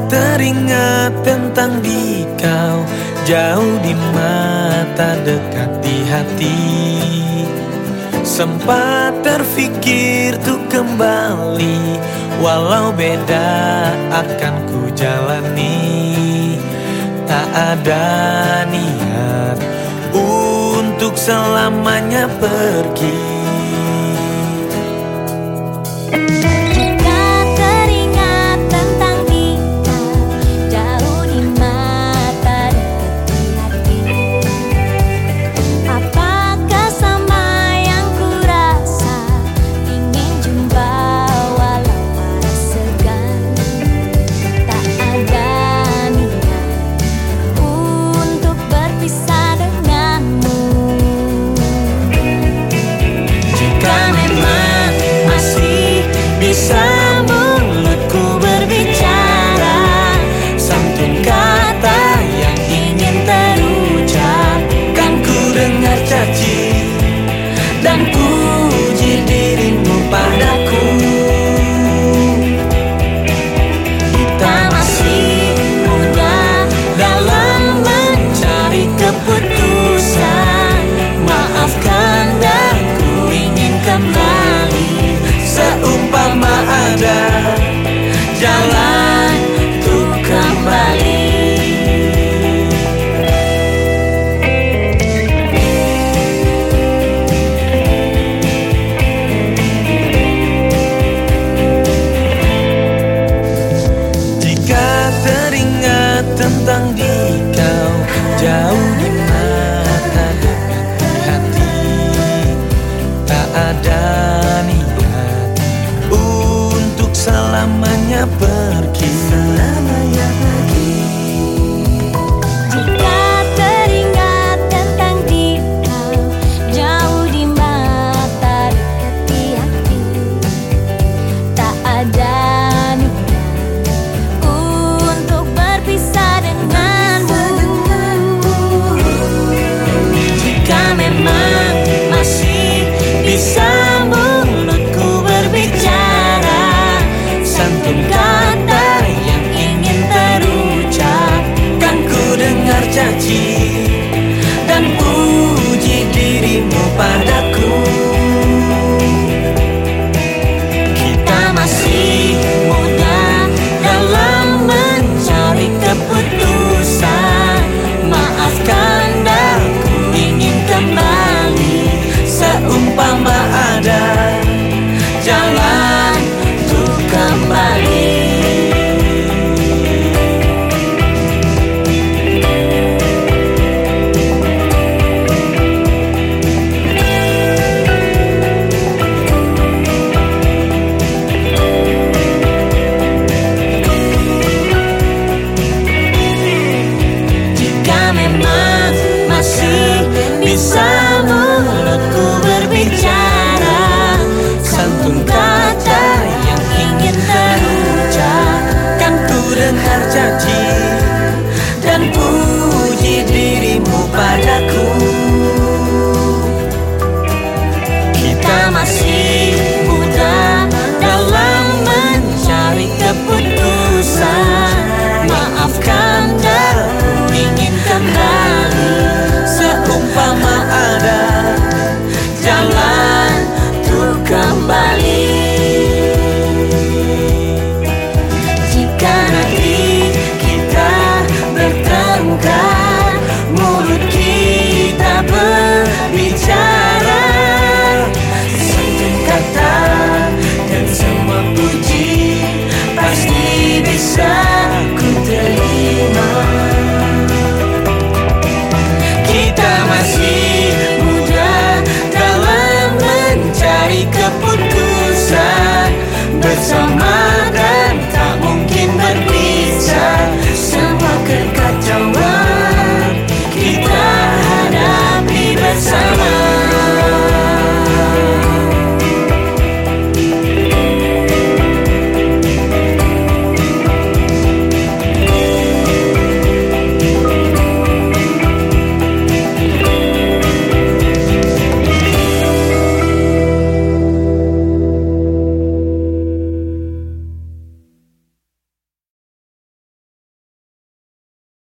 teringat tentang dikau, jauh di mata, dekat di hati. Sempat terfikir tuh kembali, walau beda akan ku jalani. Tak ada niat untuk selamanya pergi. Bisa mulutku berbicara, santun kata yang ingin terucap, kan ku dengar caci dan puji dirimu padaku. Kita masih muda dalam mencari keputusan. Maafkan dan ku ingin kembali, seumpama ada jalan untuk kembali. Jika teringat tentang dikau, jauh di mata, dekat di hati. Tak ada niat untuk selamanya pergi. Jika teringat tentang dikau, jauh di mata, dekat di hati. Tak ada niat untuk berpisah denganmu. Jika memang masih bisa mulutku berbicara, santun kata yang ingin terucap, kan ku dengar caci dan puji dirimu padaku. Kita masih muda dalam mencari keputusan. Maafkan dan ku ingin kembali, seumpama ada jalan untuk kembali. Jika memang masih bisa mulutku berbicara, santun kata yang ingin terucap, kan ku dengar caci dan puji dirimu padaku. Kita masih muda dalam mencari keputusan. Maafkan dan ku ingin kembali, seumpama ada jalan untuk kembali. Jika nanti kita bertengkar, mulut kita berbicara, santun kata dan semua puji pasti bisa ku terima. Kita masih muda dalam mencari keputusan bersama.